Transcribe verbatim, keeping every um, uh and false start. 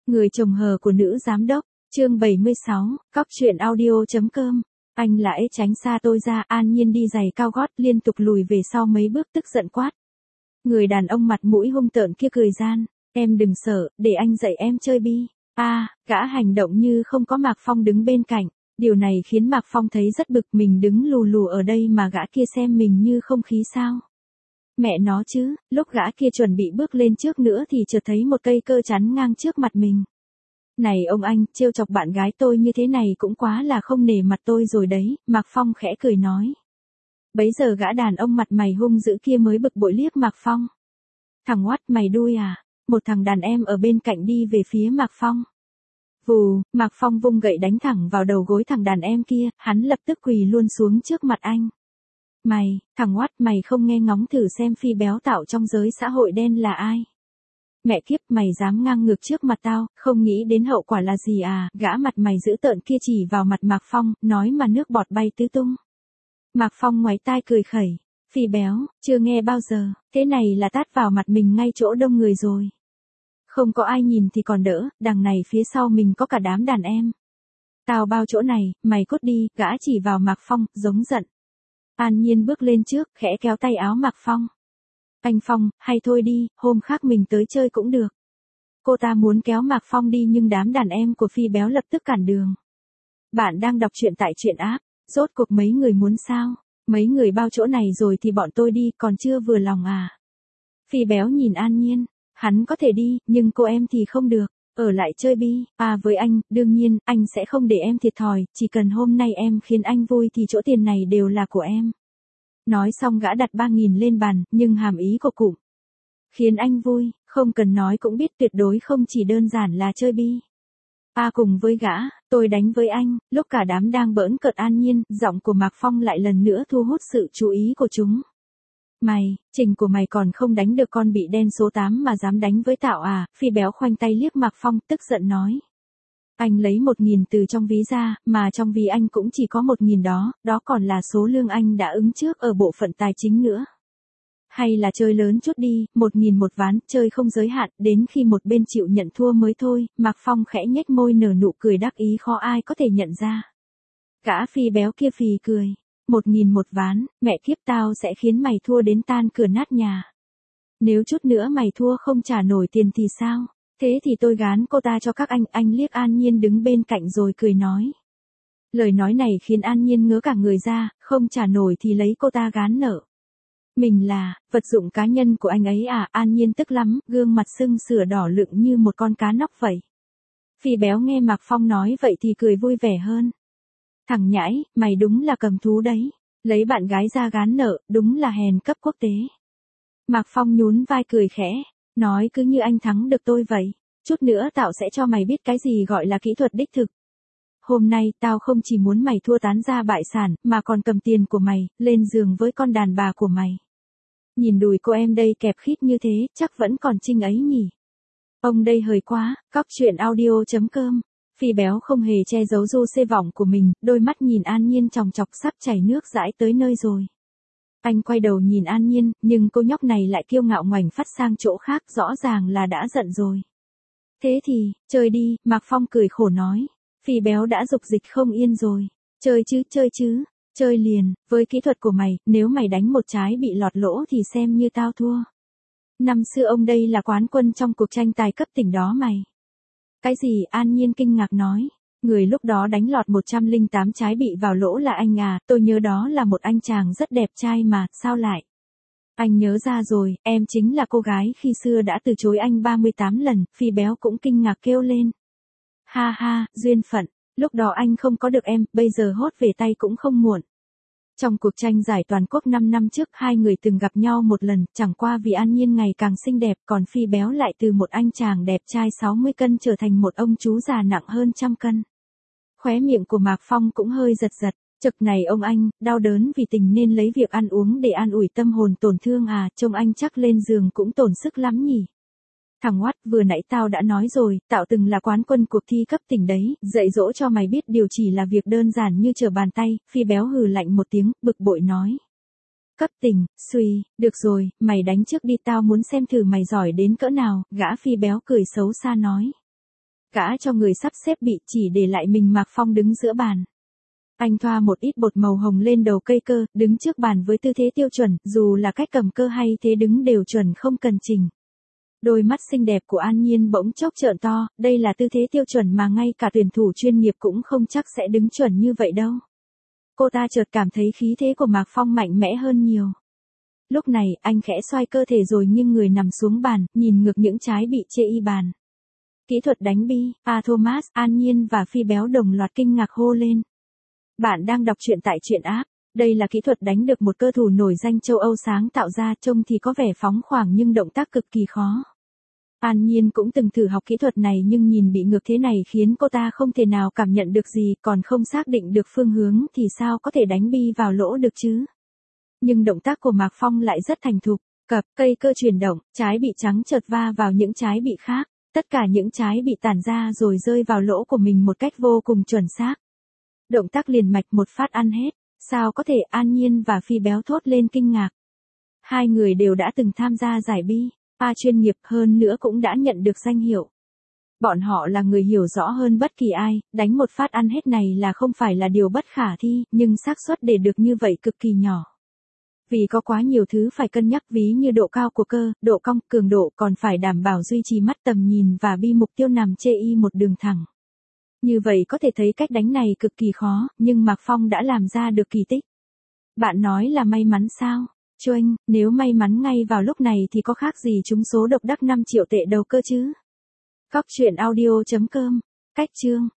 Người chồng hờ của nữ giám đốc, chương bảy mươi sáu, cóc truyện audio.com. Anh lại tránh xa tôi ra, An Nhiên đi giày cao gót liên tục lùi về sau mấy bước tức giận quát. Người đàn ông mặt mũi hung tợn kia cười gian, em đừng sợ, để anh dạy em chơi bi. A, à, gã hành động như không có Mạc Phong đứng bên cạnh, điều này khiến Mạc Phong thấy rất bực, mình đứng lù lù ở đây mà gã kia xem mình như không khí sao. Mẹ nó chứ, lúc gã kia chuẩn bị bước lên trước nữa thì chợt thấy một cây cơ chắn ngang trước mặt mình. Này ông anh, trêu chọc bạn gái tôi như thế này cũng quá là không nể mặt tôi rồi đấy, Mạc Phong khẽ cười nói. Bấy giờ gã đàn ông mặt mày hung dữ kia mới bực bội liếc Mạc Phong. Thằng oát mày đuôi à, một thằng đàn em ở bên cạnh đi về phía Mạc Phong. Vù, Mạc Phong vung gậy đánh thẳng vào đầu gối thằng đàn em kia, hắn lập tức quỳ luôn xuống trước mặt anh. Mày, thằng oát mày không nghe ngóng thử xem Phi béo tạo trong giới xã hội đen là ai. Mẹ kiếp, mày dám ngang ngược trước mặt tao, không nghĩ đến hậu quả là gì à, gã mặt mày dữ tợn kia chỉ vào mặt Mạc Phong, nói mà nước bọt bay tứ tung. Mạc Phong ngoáy tai cười khẩy, Phi béo, chưa nghe bao giờ, thế này là tát vào mặt mình ngay chỗ đông người rồi. Không có ai nhìn thì còn đỡ, đằng này phía sau mình có cả đám đàn em. Tao bao chỗ này, mày cút đi, gã chỉ vào Mạc Phong, giống giận. An Nhiên bước lên trước, khẽ kéo tay áo Mạc Phong. Anh Phong, hay thôi đi, hôm khác mình tới chơi cũng được. Cô ta muốn kéo Mạc Phong đi nhưng đám đàn em của Phi béo lập tức cản đường. Bạn đang đọc truyện tại truyện app, rốt cuộc mấy người muốn sao? Mấy người bao chỗ này rồi thì bọn tôi đi, còn chưa vừa lòng à? Phi béo nhìn An Nhiên, hắn có thể đi, nhưng cô em thì không được. Ở lại chơi bi, à với anh, đương nhiên, anh sẽ không để em thiệt thòi, chỉ cần hôm nay em khiến anh vui thì chỗ tiền này đều là của em. Nói xong gã đặt ba nghìn lên bàn, nhưng hàm ý của cụm. Khiến anh vui, không cần nói cũng biết tuyệt đối không chỉ đơn giản là chơi bi. À cùng với gã, tôi đánh với anh, lúc cả đám đang bỡn cợt An Nhiên, giọng của Mạc Phong lại lần nữa thu hút sự chú ý của chúng. Mày, trình của mày còn không đánh được con bị đen số tám mà dám đánh với Tạo à, Phi béo khoanh tay liếc Mạc Phong tức giận nói. Anh lấy một nghìn từ trong ví ra, mà trong ví anh cũng chỉ có một nghìn đó, đó còn là số lương anh đã ứng trước ở bộ phận tài chính nữa. Hay là chơi lớn chút đi, một nghìn một ván, chơi không giới hạn, đến khi một bên chịu nhận thua mới thôi, Mạc Phong khẽ nhếch môi nở nụ cười đắc ý khó ai có thể nhận ra. Gã Phi béo kia phì cười. Một nghìn một ván, mẹ kiếp tao sẽ khiến mày thua đến tan cửa nát nhà. Nếu chút nữa mày thua không trả nổi tiền thì sao? Thế thì tôi gán cô ta cho các anh, anh liếc An Nhiên đứng bên cạnh rồi cười nói. Lời nói này khiến An Nhiên ngớ cả người ra, không trả nổi thì lấy cô ta gán nợ. Mình là, vật dụng cá nhân của anh ấy à, An Nhiên tức lắm, gương mặt sưng sửa đỏ lựng như một con cá nóc vậy. Phi béo nghe Mạc Phong nói vậy thì cười vui vẻ hơn. Thằng nhãi, mày đúng là cầm thú đấy, lấy bạn gái ra gán nợ, đúng là hèn cấp quốc tế. Mạc Phong nhún vai cười khẽ, nói cứ như anh thắng được tôi vậy, chút nữa Tạo sẽ cho mày biết cái gì gọi là kỹ thuật đích thực. Hôm nay tao không chỉ muốn mày thua tán gia bại sản, mà còn cầm tiền của mày, lên giường với con đàn bà của mày. Nhìn đùi cô em đây kẹp khít như thế, chắc vẫn còn trinh ấy nhỉ. Ông đây hời quá, cóc truyện audio.com. Phi béo không hề che giấu du xê vọng của mình, đôi mắt nhìn An Nhiên chòng chọc sắp chảy nước dãi tới nơi rồi. Anh quay đầu nhìn An Nhiên, nhưng cô nhóc này lại kiêu ngạo ngoảnh phát sang chỗ khác, rõ ràng là đã giận rồi. Thế thì, chơi đi, Mạc Phong cười khổ nói. Phi béo đã dục dịch không yên rồi. Chơi chứ, chơi chứ, chơi liền, với kỹ thuật của mày, nếu mày đánh một trái bị lọt lỗ thì xem như tao thua. Năm xưa ông đây là quán quân trong cuộc tranh tài cấp tỉnh đó mày. Cái gì? An Nhiên kinh ngạc nói. Người lúc đó đánh lọt một trăm lẻ tám trái bị vào lỗ là anh à, tôi nhớ đó là một anh chàng rất đẹp trai mà, sao lại? Anh nhớ ra rồi, em chính là cô gái khi xưa đã từ chối anh ba mươi tám lần, Phi béo cũng kinh ngạc kêu lên. Ha ha, duyên phận, lúc đó anh không có được em, bây giờ hốt về tay cũng không muộn. Trong cuộc tranh giải toàn quốc năm năm trước hai người từng gặp nhau một lần, chẳng qua vì An Nhiên ngày càng xinh đẹp còn Phi béo lại từ một anh chàng đẹp trai sáu mươi cân trở thành một ông chú già nặng hơn trăm cân. Khóe miệng của Mạc Phong cũng hơi giật giật, chực này ông anh, đau đớn vì tình nên lấy việc ăn uống để an ủi tâm hồn tổn thương à, trông anh chắc lên giường cũng tổn sức lắm nhỉ. Thằng oát, vừa nãy tao đã nói rồi, Tạo từng là quán quân cuộc thi cấp tỉnh đấy, dạy dỗ cho mày biết điều chỉ là việc đơn giản như trở bàn tay. Phi béo hừ lạnh một tiếng, bực bội nói. Cấp tỉnh, suy, được rồi, mày đánh trước đi, tao muốn xem thử mày giỏi đến cỡ nào, gã Phi béo cười xấu xa nói. Gã cho người sắp xếp bị chỉ để lại mình Mạc Phong đứng giữa bàn. Anh thoa một ít bột màu hồng lên đầu cây cơ, đứng trước bàn với tư thế tiêu chuẩn, dù là cách cầm cơ hay thế đứng đều chuẩn không cần chỉnh. Đôi mắt xinh đẹp của An Nhiên bỗng chốc trợn to, đây là tư thế tiêu chuẩn mà ngay cả tuyển thủ chuyên nghiệp cũng không chắc sẽ đứng chuẩn như vậy đâu. Cô ta chợt cảm thấy khí thế của Mạc Phong mạnh mẽ hơn nhiều. Lúc này, anh khẽ xoay cơ thể rồi nghiêng người nằm xuống bàn, nhìn ngược những trái bị chê y bàn. Kỹ thuật đánh bi, A Thomas, An Nhiên và Phi Béo đồng loạt kinh ngạc hô lên. Bạn đang đọc truyện tại truyện app. Đây là kỹ thuật đánh được một cơ thủ nổi danh châu Âu sáng tạo ra, trông thì có vẻ phóng khoáng nhưng động tác cực kỳ khó. An Nhiên cũng từng thử học kỹ thuật này nhưng nhìn bị ngược thế này khiến cô ta không thể nào cảm nhận được gì, còn không xác định được phương hướng thì sao có thể đánh bi vào lỗ được chứ. Nhưng động tác của Mạc Phong lại rất thành thục, cặp cây cơ chuyển động, trái bị trắng chợt va vào những trái bị khác, tất cả những trái bị tản ra rồi rơi vào lỗ của mình một cách vô cùng chuẩn xác. Động tác liền mạch một phát ăn hết, sao có thể, An Nhiên và Phi Béo thốt lên kinh ngạc. Hai người đều đã từng tham gia giải bi, a chuyên nghiệp, hơn nữa cũng đã nhận được danh hiệu. Bọn họ là người hiểu rõ hơn bất kỳ ai, đánh một phát ăn hết này là không phải là điều bất khả thi, nhưng xác suất để được như vậy cực kỳ nhỏ. Vì có quá nhiều thứ phải cân nhắc, ví như độ cao của cơ, độ cong, cường độ, còn phải đảm bảo duy trì mắt tầm nhìn và bi mục tiêu nằm chê y một đường thẳng. Như vậy có thể thấy cách đánh này cực kỳ khó, nhưng Mạc Phong đã làm ra được kỳ tích. Bạn nói là may mắn sao? Choanh, nếu may mắn ngay vào lúc này thì có khác gì trúng số độc đắc năm triệu tệ đầu cơ chứ? Cóc truyện audio chấm com. Cách chương